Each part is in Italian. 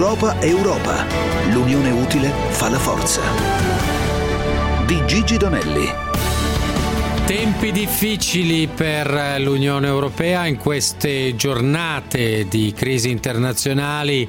Europa è Europa. L'unione utile fa la forza. Di Gigi Donelli. Tempi difficili per l'Unione Europea. In queste giornate di crisi internazionali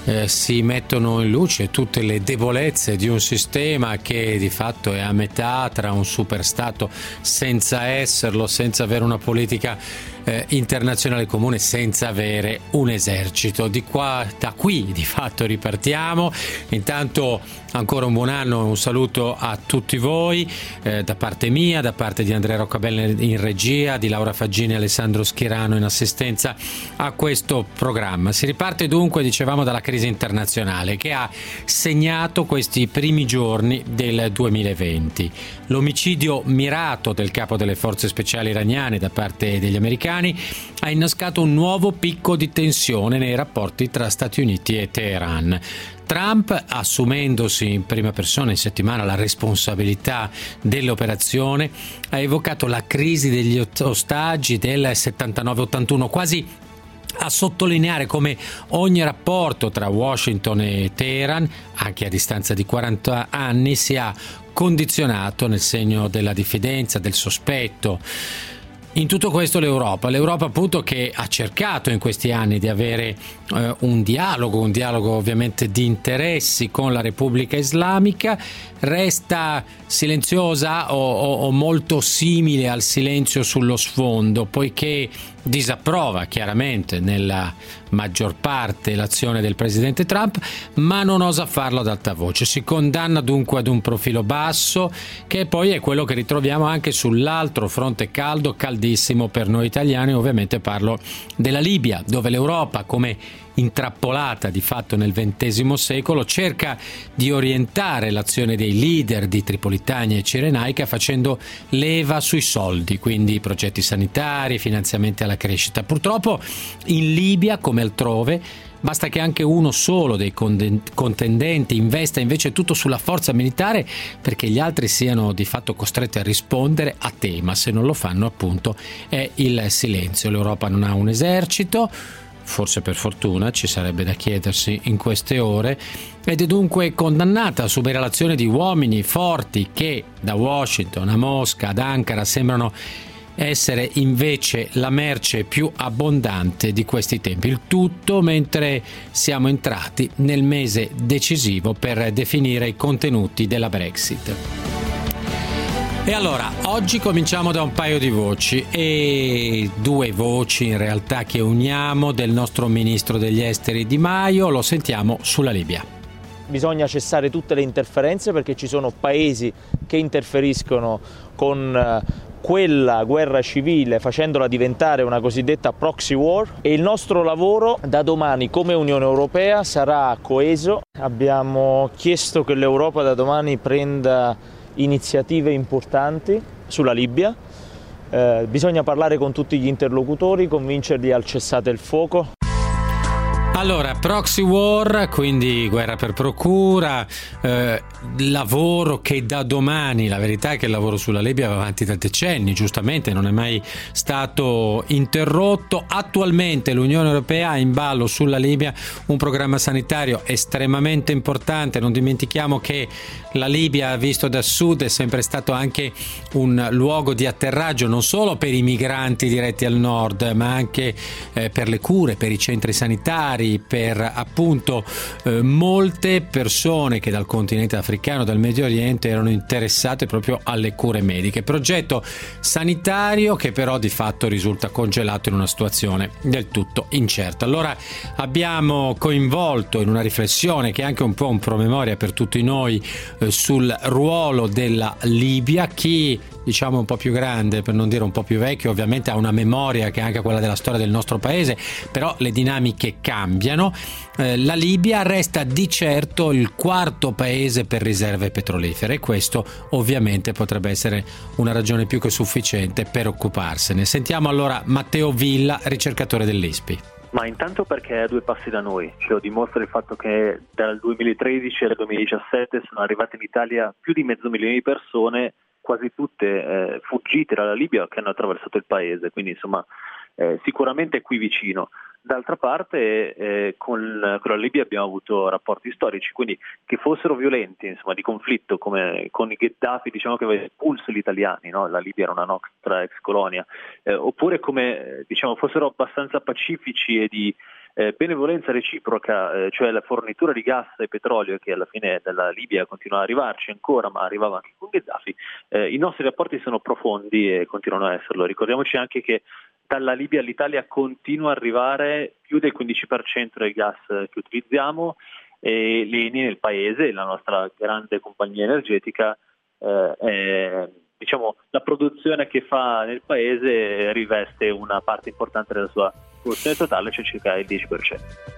si mettono in luce tutte le debolezze di un sistema che di fatto è a metà tra un superstato senza esserlo, senza avere una politica internazionale comune, senza avere un esercito. Da qui di fatto ripartiamo. Intanto ancora un buon anno e un saluto a tutti voi da parte mia, da parte di Andrea Roccabella in regia, di Laura Faggini e Alessandro Schirano in assistenza a questo programma. Si riparte dunque, dicevamo, dalla crisi internazionale che ha segnato questi primi giorni del 2020. L'omicidio mirato del capo delle forze speciali iraniane da parte degli americani ha innescato un nuovo picco di tensione nei rapporti tra Stati Uniti e Teheran. Trump, assumendosi in prima persona in settimana la responsabilità dell'operazione, ha evocato la crisi degli ostaggi del 79-81, quasi a sottolineare come ogni rapporto tra Washington e Teheran, anche a distanza di 40 anni, sia condizionato nel segno della diffidenza, del sospetto. In tutto questo l'Europa appunto, che ha cercato in questi anni di avere un dialogo ovviamente di interessi con la Repubblica Islamica, resta silenziosa o molto simile al silenzio sullo sfondo, poiché disapprova chiaramente nella maggior parte l'azione del presidente Trump, ma non osa farlo ad alta voce. Si condanna dunque ad un profilo basso, che poi è quello che ritroviamo anche sull'altro fronte caldissimo per noi italiani. Ovviamente parlo della Libia, dove l'Europa, come intrappolata di fatto nel XX secolo, cerca di orientare l'azione dei leader di Tripolitania e Cirenaica facendo leva sui soldi, quindi progetti sanitari, finanziamenti alla crescita. Purtroppo in Libia, come altrove, basta che anche uno solo dei contendenti investa invece tutto sulla forza militare perché gli altri siano di fatto costretti a rispondere a tema. Se non lo fanno, appunto, è il silenzio. L'Europa non ha un esercito, forse per fortuna, ci sarebbe da chiedersi in queste ore, ed è dunque condannata a subire l'azione di uomini forti che da Washington a Mosca ad Ankara sembrano essere invece la merce più abbondante di questi tempi. Il tutto mentre siamo entrati nel mese decisivo per definire i contenuti della Brexit. E allora, oggi cominciamo da un paio di voci, e due voci in realtà che uniamo, del nostro ministro degli esteri Di Maio. Lo sentiamo sulla Libia. Bisogna cessare tutte le interferenze perché ci sono paesi che interferiscono con quella guerra civile facendola diventare una cosiddetta proxy war, e il nostro lavoro da domani come Unione Europea sarà coeso. Abbiamo chiesto che l'Europa da domani prenda iniziative importanti sulla Libia, bisogna parlare con tutti gli interlocutori, convincerli al cessate il fuoco. Allora, proxy war, quindi guerra per procura, lavoro che da domani, la verità è che il lavoro sulla Libia va avanti da decenni, giustamente non è mai stato interrotto. Attualmente l'Unione Europea ha in ballo sulla Libia un programma sanitario estremamente importante. Non dimentichiamo che la Libia, visto da sud, è sempre stato anche un luogo di atterraggio non solo per i migranti diretti al nord, ma anche per le cure, per i centri sanitari, per appunto molte persone che dal continente africano, dal Medio Oriente, erano interessate proprio alle cure mediche. Progetto sanitario che però di fatto risulta congelato in una situazione del tutto incerta. Allora abbiamo coinvolto in una riflessione che è anche un po' un promemoria per tutti noi sul ruolo della Libia chi, diciamo, un po' più grande, per non dire un po' più vecchio, ovviamente ha una memoria che è anche quella della storia del nostro paese, però le dinamiche cambiano. La Libia resta di certo il quarto paese per riserve petrolifere, e questo ovviamente potrebbe essere una ragione più che sufficiente per occuparsene. Sentiamo allora Matteo Villa, ricercatore dell'ISPI. Ma intanto perché è a due passi da noi, ce lo dimostra il fatto che dal 2013 al 2017 sono arrivate in Italia più di 500.000 di persone, quasi tutte fuggite dalla Libia, che hanno attraversato il paese, quindi insomma sicuramente qui vicino. D'altra parte con la Libia abbiamo avuto rapporti storici, quindi che fossero violenti, insomma, di conflitto, come con i Gheddafi, diciamo, che aveva espulso gli italiani, no? La Libia era una nostra ex colonia, oppure come, diciamo, fossero abbastanza pacifici e di benevolenza reciproca, cioè la fornitura di gas e petrolio che alla fine dalla Libia continua ad arrivarci ancora, ma arrivava anche con Gheddafi. I nostri rapporti sono profondi e continuano a esserlo. Ricordiamoci anche che dalla Libia all'Italia continua a arrivare più del 15% del gas che utilizziamo, e l'Eni nel paese, la nostra grande compagnia energetica, diciamo, la produzione che fa nel paese riveste una parte importante della sua produzione totale, cioè circa il 10%.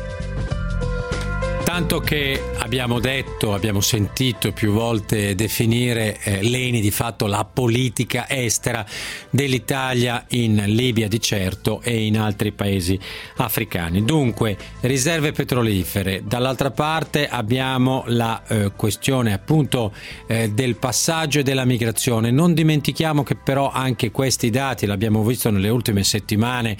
Tanto che abbiamo sentito più volte definire l'Eni di fatto la politica estera dell'Italia in Libia di certo e in altri paesi africani. Dunque, riserve petrolifere. Dall'altra parte abbiamo la questione appunto del passaggio e della migrazione. Non dimentichiamo che però anche questi dati, l'abbiamo visto nelle ultime settimane,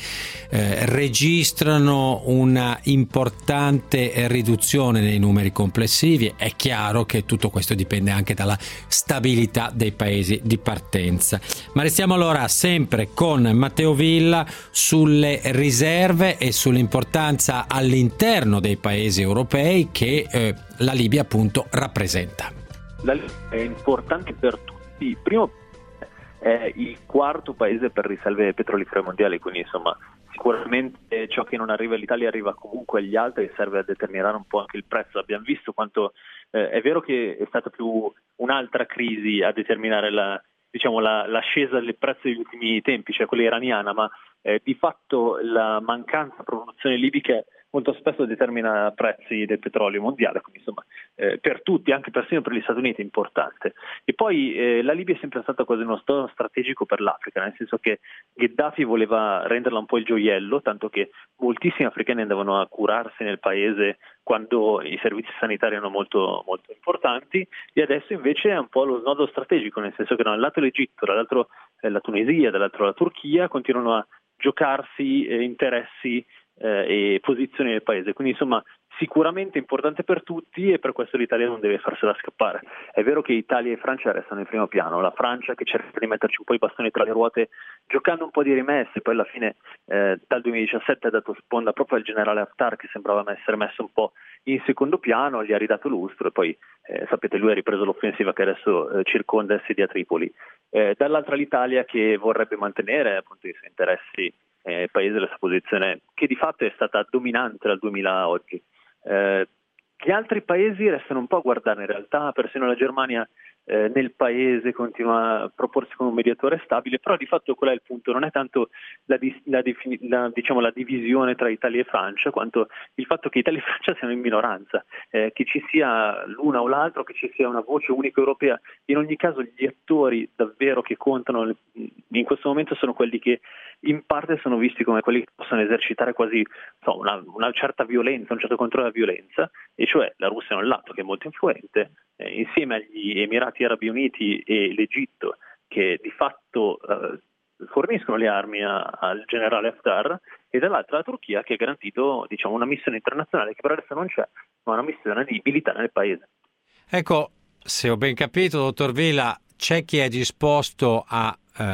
registrano una importante riduzione nei numeri complessivi. È chiaro che tutto questo dipende anche dalla stabilità dei paesi di partenza. Ma restiamo allora sempre con Matteo Villa sulle riserve e sull'importanza all'interno dei paesi europei che la Libia appunto rappresenta. La Libia è importante per tutti. Primo, è il quarto paese per riserve petrolifere mondiali, quindi insomma sicuramente ciò che non arriva all'Italia arriva comunque agli altri e serve a determinare un po' anche il prezzo. Abbiamo visto quanto è vero che è stata più un'altra crisi a determinare l'ascesa del prezzo degli ultimi tempi, cioè quella iraniana, ma di fatto la mancanza di produzione libica molto spesso determina prezzi del petrolio mondiale, quindi insomma per tutti, anche persino per gli Stati Uniti è importante. E poi la Libia è sempre stata quasi uno stato strategico per l'Africa, nel senso che Gheddafi voleva renderla un po' il gioiello, tanto che moltissimi africani andavano a curarsi nel paese quando i servizi sanitari erano molto, molto importanti, e adesso invece è un po' lo snodo strategico, nel senso che da un lato l'Egitto, dall'altro la Tunisia, dall'altro la Turchia continuano a giocarsi interessi e posizioni del paese, quindi insomma sicuramente importante per tutti, e per questo l'Italia non deve farsela scappare. È vero che Italia e Francia restano in primo piano, la Francia che cerca di metterci un po' i bastoni tra le ruote giocando un po' di rimesse, poi alla fine dal 2017 ha dato sponda proprio al generale Haftar, che sembrava essere messo un po' in secondo piano, gli ha ridato lustro e poi sapete, lui ha ripreso l'offensiva che adesso circonda e assedia Tripoli. Dall'altra l'Italia che vorrebbe mantenere appunto i suoi interessi paese, la sua posizione che di fatto è stata dominante dal 2000 a oggi. Gli altri paesi restano un po' a guardare, in realtà persino la Germania nel paese continua a proporsi come un mediatore stabile, però di fatto qual è il punto? Non è tanto la divisione tra Italia e Francia, quanto il fatto che Italia e Francia siano in minoranza, che ci sia l'una o l'altro, che ci sia una voce unica europea. In ogni caso gli attori davvero che contano in questo momento sono quelli che in parte sono visti come quelli che possono esercitare quasi una certa violenza, un certo controllo della violenza, e cioè la Russia da un lato, che è molto influente, insieme agli Emirati Arabi Uniti e l'Egitto, che di fatto forniscono le armi al generale Haftar, e dall'altra la Turchia, che ha garantito una missione internazionale che per adesso non c'è, ma una missione di militare nel paese. Ecco, se ho ben capito, dottor Villa, c'è chi è disposto a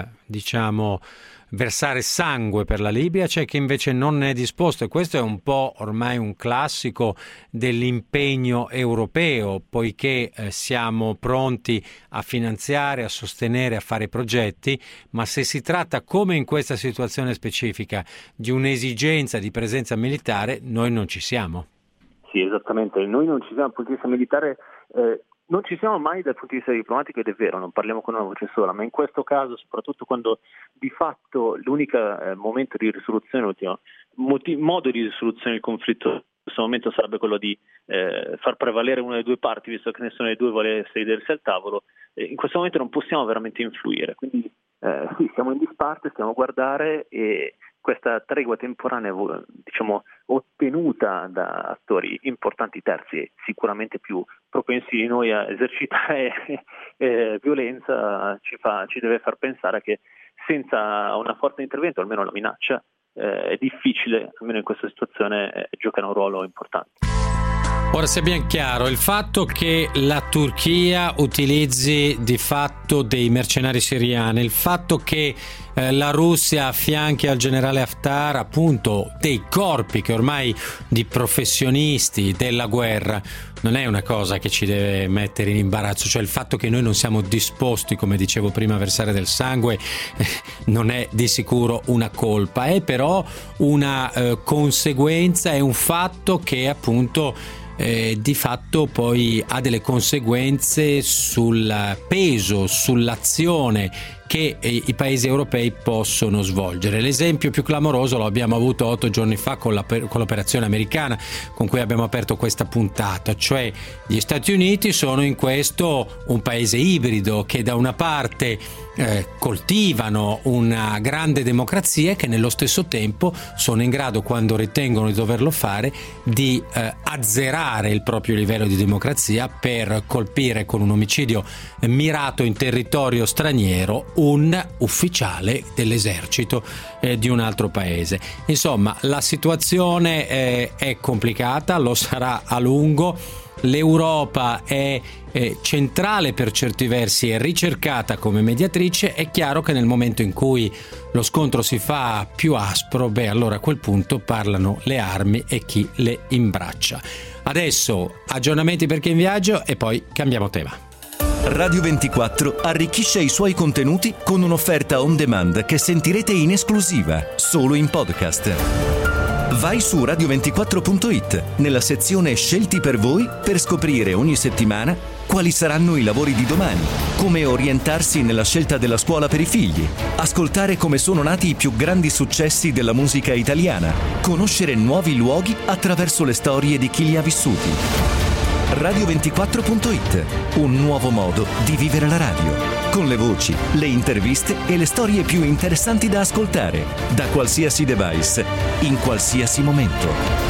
versare sangue per la Libia, c'è chi invece non è disposto, e questo è un po' ormai un classico dell'impegno europeo, poiché siamo pronti a finanziare, a sostenere, a fare progetti, ma se si tratta, come in questa situazione specifica, di un'esigenza di presenza militare, noi non ci siamo. Sì, esattamente, noi non ci siamo dal punto di vista militare, non ci siamo mai dal punto di vista diplomatico, ed è vero, non parliamo con una voce sola, ma in questo caso, soprattutto quando di fatto l'unico momento di risoluzione, l'ultimo modo di risoluzione del conflitto in questo momento sarebbe quello di far prevalere una delle due parti, visto che nessuna delle due vuole sedersi al tavolo, in questo momento non possiamo veramente influire, quindi sì, siamo in disparte, stiamo a guardare, e questa tregua temporanea ottenuta da attori importanti terzi e sicuramente più propensi di noi a esercitare violenza ci deve far pensare che senza una forza di intervento, almeno la minaccia, è difficile, almeno in questa situazione, giocare un ruolo importante. Ora sia ben chiaro, il fatto che la Turchia utilizzi di fatto dei mercenari siriani, il fatto che la Russia affianchi al generale Haftar appunto dei corpi che ormai di professionisti della guerra, non è una cosa che ci deve mettere in imbarazzo, cioè il fatto che noi non siamo disposti, come dicevo prima, a versare del sangue non è di sicuro una colpa, è però una conseguenza, è un fatto che appunto di fatto poi ha delle conseguenze sul peso, sull'azione che i paesi europei possono svolgere. L'esempio più clamoroso lo abbiamo avuto 8 giorni fa con l'operazione americana con cui abbiamo aperto questa puntata, cioè gli Stati Uniti sono in questo un paese ibrido che da una parte coltivano una grande democrazia e che nello stesso tempo sono in grado, quando ritengono di doverlo fare, di azzerare il proprio livello di democrazia per colpire con un omicidio mirato in territorio straniero un ufficiale dell'esercito di un altro paese. Insomma, la situazione è complicata, lo sarà a lungo. L'Europa è centrale per certi versi e ricercata come mediatrice. È chiaro che nel momento in cui lo scontro si fa più aspro, allora a quel punto parlano le armi e chi le imbraccia. Adesso aggiornamenti per chi è in viaggio e poi cambiamo tema. Radio 24 arricchisce i suoi contenuti con un'offerta on demand che sentirete in esclusiva solo in podcast. Vai su radio24.it nella sezione Scelti per voi per scoprire ogni settimana quali saranno i lavori di domani, come orientarsi nella scelta della scuola per i figli, ascoltare come sono nati i più grandi successi della musica italiana, conoscere nuovi luoghi attraverso le storie di chi li ha vissuti. Radio24.it, un nuovo modo di vivere la radio, con le voci, le interviste e le storie più interessanti da ascoltare, da qualsiasi device, in qualsiasi momento.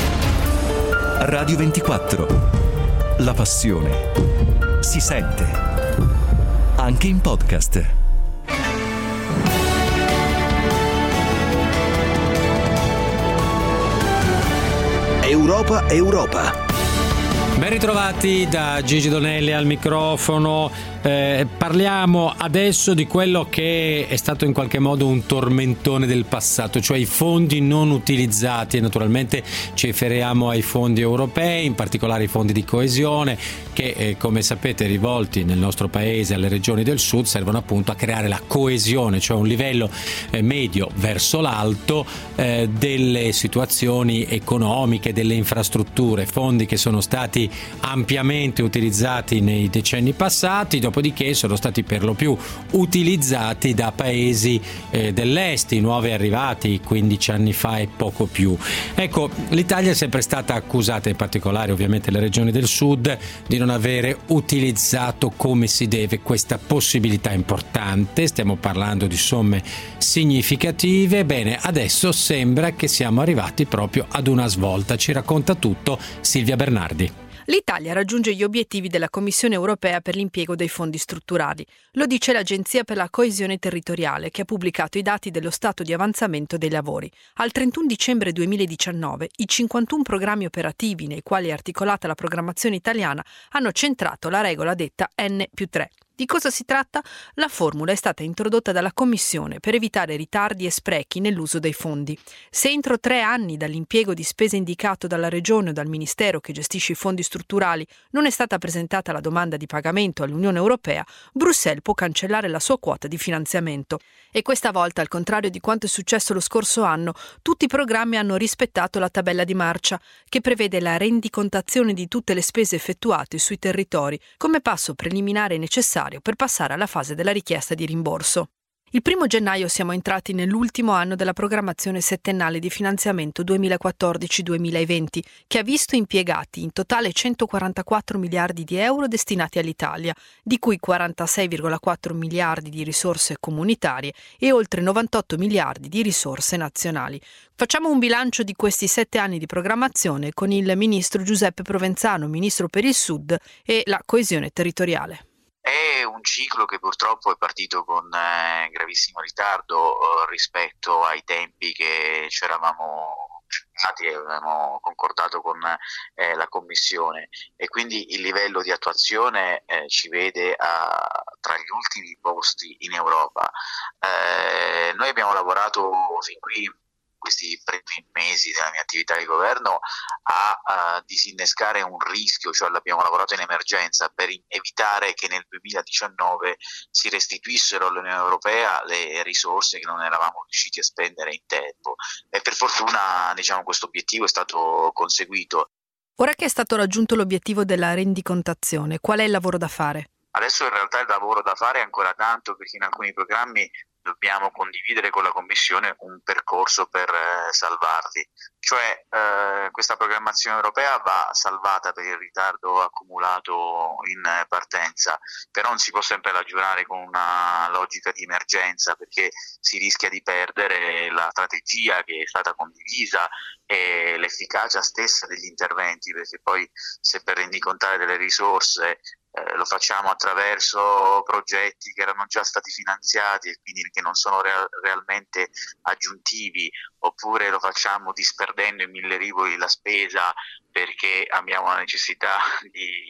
Radio 24, la passione si sente, anche in podcast. Europa. Ben ritrovati da Gigi Donelli al microfono. Parliamo adesso di quello che è stato in qualche modo un tormentone del passato, cioè i fondi non utilizzati. Naturalmente ci riferiamo ai fondi europei, in particolare i fondi di coesione che come sapete, rivolti nel nostro paese alle regioni del sud, servono appunto a creare la coesione, cioè un livello medio verso l'alto delle situazioni economiche, delle infrastrutture, fondi che sono stati ampiamente utilizzati nei decenni passati, dopodiché sono stati per lo più utilizzati da paesi dell'est, i nuovi arrivati 15 anni fa e poco più. Ecco, l'Italia è sempre stata accusata, in particolare ovviamente le regioni del sud, di non avere utilizzato come si deve questa possibilità importante. Stiamo parlando di somme significative. Bene, adesso sembra che siamo arrivati proprio ad una svolta. Ci racconta tutto Silvia Bernardi. L'Italia raggiunge gli obiettivi della Commissione europea per l'impiego dei fondi strutturali. Lo dice l'Agenzia per la coesione territoriale, che ha pubblicato i dati dello stato di avanzamento dei lavori. Al 31 dicembre 2019, i 51 programmi operativi nei quali è articolata la programmazione italiana hanno centrato la regola detta N+3. Di cosa si tratta? La formula è stata introdotta dalla Commissione per evitare ritardi e sprechi nell'uso dei fondi. Se entro 3 anni dall'impiego di spese indicato dalla Regione o dal Ministero che gestisce i fondi strutturali non è stata presentata la domanda di pagamento all'Unione Europea, Bruxelles può cancellare la sua quota di finanziamento. E questa volta, al contrario di quanto è successo lo scorso anno, tutti i programmi hanno rispettato la tabella di marcia, che prevede la rendicontazione di tutte le spese effettuate sui territori come passo preliminare necessario per passare alla fase della richiesta di rimborso. Il 1 gennaio siamo entrati nell'ultimo anno della programmazione settennale di finanziamento 2014-2020, che ha visto impiegati in totale 144 miliardi di euro destinati all'Italia, di cui 46,4 miliardi di risorse comunitarie e oltre 98 miliardi di risorse nazionali. Facciamo un bilancio di questi 7 anni di programmazione con il ministro Giuseppe Provenzano, ministro per il Sud e la coesione territoriale. È un ciclo che purtroppo è partito con gravissimo ritardo rispetto ai tempi che ci eravamo e avevamo concordato con la Commissione, e quindi il livello di attuazione ci vede tra gli ultimi posti in Europa. Noi abbiamo lavorato fin qui questi primi mesi della mia attività di governo a disinnescare un rischio, cioè abbiamo lavorato in emergenza per evitare che nel 2019 si restituissero all'Unione Europea le risorse che non eravamo riusciti a spendere in tempo, e per fortuna questo obiettivo è stato conseguito. Ora che è stato raggiunto l'obiettivo della rendicontazione, qual è il lavoro da fare? Adesso in realtà il lavoro da fare è ancora tanto, perché in alcuni programmi dobbiamo condividere con la Commissione un percorso per salvarli, cioè questa programmazione europea va salvata per il ritardo accumulato in partenza, però non si può sempre ragionare con una logica di emergenza, perché si rischia di perdere la strategia che è stata condivisa e l'efficacia stessa degli interventi, perché poi se per rendicontare delle risorse lo facciamo attraverso progetti che erano già stati finanziati e quindi che non sono realmente aggiuntivi, oppure lo facciamo disperdendo in mille rivoli la spesa perché abbiamo la necessità di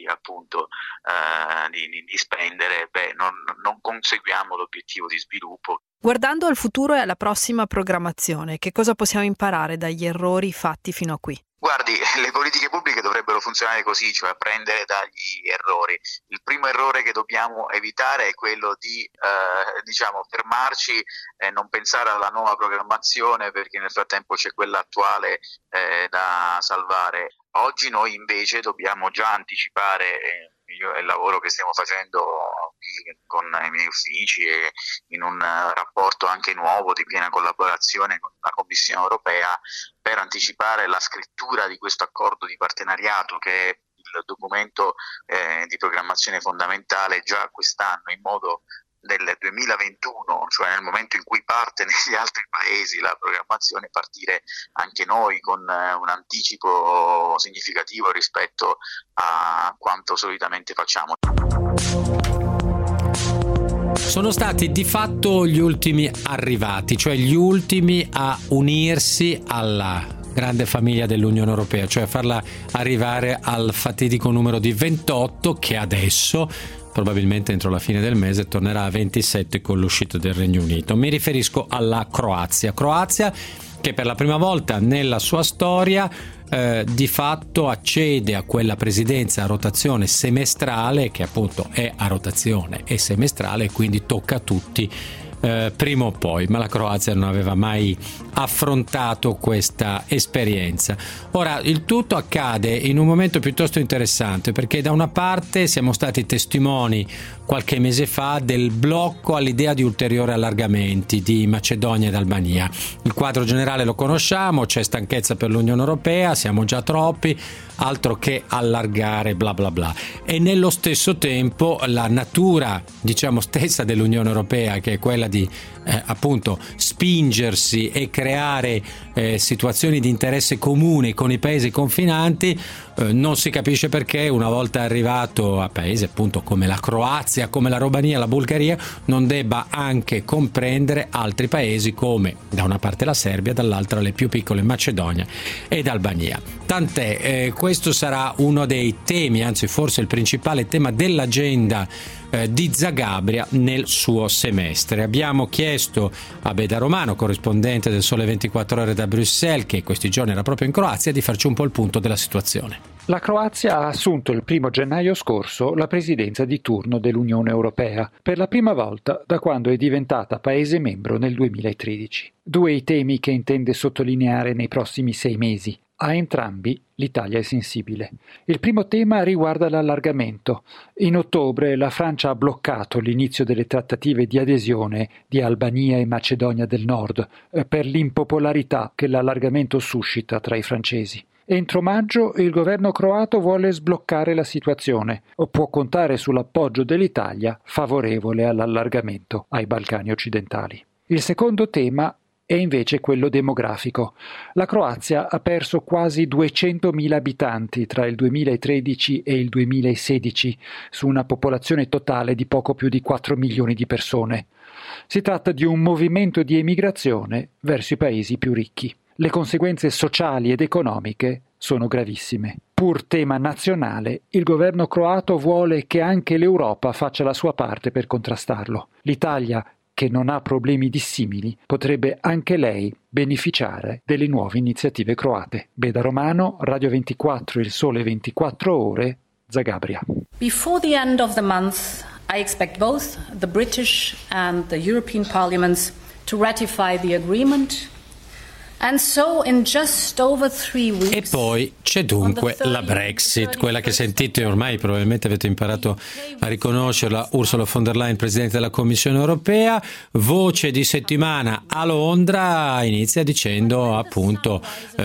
spendere, non conseguiamo l'obiettivo di sviluppo. Guardando al futuro e alla prossima programmazione, che cosa possiamo imparare dagli errori fatti fino a qui? Guardi, le politiche pubbliche dovrebbero funzionare così, cioè apprendere dagli errori. Il primo errore che dobbiamo evitare è quello di fermarci e non pensare alla nuova programmazione, perché nel frattempo c'è quella attuale da salvare. Oggi noi invece dobbiamo già anticipare il lavoro che stiamo facendo con i miei uffici e in un rapporto anche nuovo di piena collaborazione con la Commissione Europea, per anticipare la scrittura di questo accordo di partenariato, che è il documento di programmazione fondamentale, già quest'anno, in modo del 2021, cioè nel momento in cui parte negli altri paesi la programmazione, partire anche noi con un anticipo significativo rispetto a quanto solitamente facciamo. Sono stati di fatto gli ultimi arrivati, cioè gli ultimi a unirsi alla grande famiglia dell'Unione Europea, cioè a farla arrivare al fatidico numero di 28, che adesso probabilmente entro la fine del mese tornerà a 27 con l'uscita del Regno Unito. Mi riferisco alla Croazia che per la prima volta nella sua storia di fatto accede a quella presidenza a rotazione semestrale, che appunto è a rotazione e semestrale, e quindi tocca a tutti prima o poi, ma la Croazia non aveva mai affrontato questa esperienza. Ora, il tutto accade in un momento piuttosto interessante, perché da una parte siamo stati testimoni qualche mese fa del blocco all'idea di ulteriori allargamenti di Macedonia ed Albania. Il quadro generale lo conosciamo, c'è stanchezza per l'Unione Europea, siamo già troppi, altro che allargare bla bla bla. E nello stesso tempo la natura, stessa dell'Unione Europea, che è quella di appunto spingersi e creare situazioni di interesse comune con i paesi confinanti, non si capisce perché una volta arrivato a paesi appunto come la Croazia, come la Romania, la Bulgaria, non debba anche comprendere altri paesi come da una parte la Serbia, dall'altra le più piccole Macedonia ed Albania. Tant'è, questo sarà uno dei temi, anzi forse il principale tema dell'agenda di Zagabria nel suo semestre. Abbiamo chiesto a Beda Romano, corrispondente del Sole 24 Ore da Bruxelles, che questi giorni era proprio in Croazia, di farci un po' il punto della situazione. La Croazia ha assunto il 1 gennaio scorso la presidenza di turno dell'Unione Europea, per la prima volta da quando è diventata Paese membro nel 2013. Due i temi che intende sottolineare nei prossimi 6 mesi. A entrambi l'Italia è sensibile. Il primo tema riguarda l'allargamento. In ottobre la Francia ha bloccato l'inizio delle trattative di adesione di Albania e Macedonia del Nord per l'impopolarità che l'allargamento suscita tra i francesi. Entro maggio il governo croato vuole sbloccare la situazione o può contare sull'appoggio dell'Italia favorevole all'allargamento ai Balcani occidentali. Il secondo tema è invece quello demografico. La Croazia ha perso quasi 200.000 abitanti tra il 2013 e il 2016, su una popolazione totale di poco più di 4 milioni di persone. Si tratta di un movimento di emigrazione verso i paesi più ricchi. Le conseguenze sociali ed economiche sono gravissime. Pur tema nazionale, il governo croato vuole che anche l'Europa faccia la sua parte per contrastarlo. L'Italia, che non ha problemi dissimili, potrebbe anche lei beneficiare delle nuove iniziative croate. Beda Romano, Radio 24, Il Sole 24 Ore, Zagabria. Before the end of the month, I expect both the British and the European parliaments to ratify the agreement. And so in just over 3 weeks, e poi c'è dunque la Brexit, quella che sentite ormai, probabilmente avete imparato a riconoscerla, Ursula von der Leyen, Presidente della Commissione Europea. Voce di settimana a Londra inizia dicendo appunto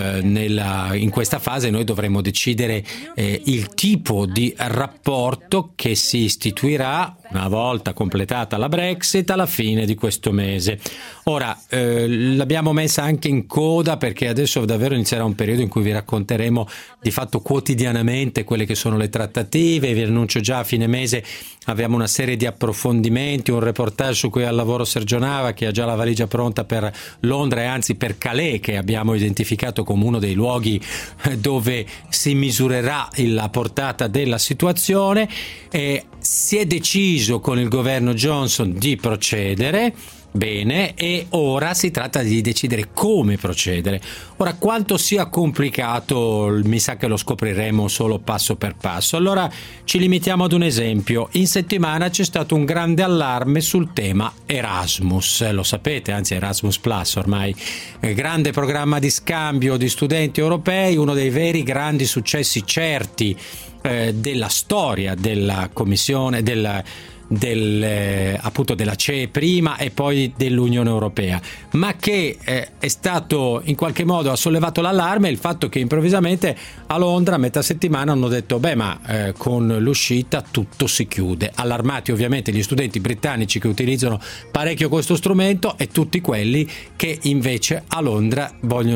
in questa fase noi dovremo decidere il tipo di rapporto che si istituirà una volta completata la Brexit alla fine di questo mese. Ora, l'abbiamo messa anche in coda perché adesso davvero inizierà un periodo in cui vi racconteremo di fatto quotidianamente quelle che sono le trattative. Vi annuncio già a fine mese abbiamo una serie di approfondimenti, un reportage su cui è al lavoro Sergio Nava, che ha già la valigia pronta per Londra e anzi per Calais, che abbiamo identificato come uno dei luoghi dove si misurerà la portata della situazione. Si è deciso con il governo Johnson di procedere. Bene, e ora si tratta di decidere come procedere. Ora, quanto sia complicato mi sa che lo scopriremo solo passo per passo. Allora ci limitiamo ad un esempio. In settimana c'è stato un grande allarme sul tema Erasmus, lo sapete, anzi Erasmus Plus ormai, grande programma di scambio di studenti europei, uno dei veri grandi successi certi della storia della Commissione, appunto della CE prima e poi dell'Unione Europea, ma che è stato in qualche modo, ha sollevato l'allarme il fatto che improvvisamente a Londra a metà settimana hanno detto con l'uscita tutto si chiude, allarmati ovviamente gli studenti britannici che utilizzano parecchio questo strumento e tutti quelli che invece a Londra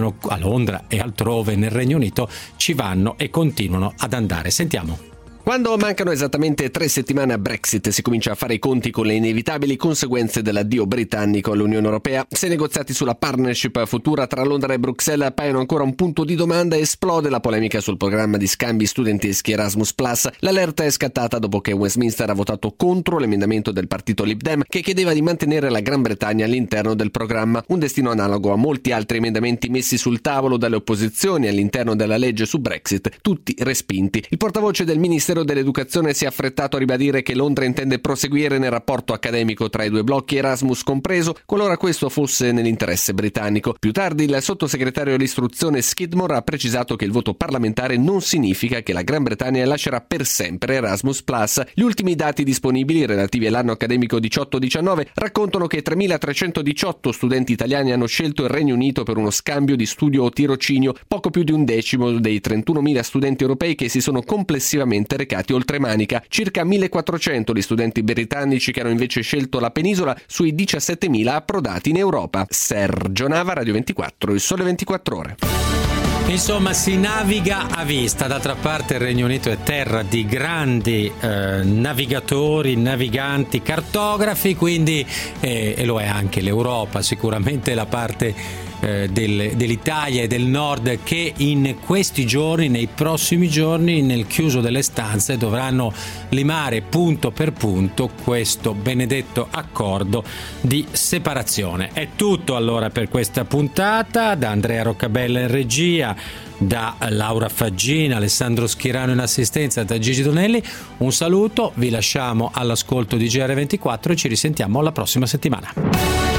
e altrove nel Regno Unito ci vanno e continuano ad andare. Sentiamo. Quando mancano esattamente 3 settimane a Brexit si comincia a fare i conti con le inevitabili conseguenze dell'addio britannico all'Unione Europea. Se i negoziati sulla partnership futura tra Londra e Bruxelles appaiono ancora un punto di domanda, esplode la polemica sul programma di scambi studenteschi Erasmus+. L'allerta è scattata dopo che Westminster ha votato contro l'emendamento del partito Lib Dem che chiedeva di mantenere la Gran Bretagna all'interno del programma, un destino analogo a molti altri emendamenti messi sul tavolo dalle opposizioni all'interno della legge su Brexit, tutti respinti. Il portavoce del Ministero dell'Educazione si è affrettato a ribadire che Londra intende proseguire nel rapporto accademico tra i due blocchi, Erasmus compreso, qualora questo fosse nell'interesse britannico. Più tardi il sottosegretario all'istruzione Skidmore ha precisato che il voto parlamentare non significa che la Gran Bretagna lascerà per sempre Erasmus+. Gli ultimi dati disponibili relativi all'anno accademico 18-19 raccontano che 3.318 studenti italiani hanno scelto il Regno Unito per uno scambio di studio o tirocinio, poco più di un decimo dei 31.000 studenti europei che si sono complessivamente recati oltremanica. Circa 1.400 gli studenti britannici che hanno invece scelto la penisola sui 17.000 approdati in Europa. Sergio Nava, Radio 24, Il Sole 24 Ore. Insomma, si naviga a vista. D'altra parte il Regno Unito è terra di grandi navigatori, naviganti, cartografi, quindi e lo è anche l'Europa, sicuramente la parte dell'Italia e del nord che in questi giorni, nei prossimi giorni, nel chiuso delle stanze dovranno limare punto per punto questo benedetto accordo di separazione. È tutto allora per questa puntata. Da Andrea Roccabella in regia, da Laura Faggina, Alessandro Schirano in assistenza, da Gigi Donelli un saluto, vi lasciamo all'ascolto di GR24 e ci risentiamo la prossima settimana.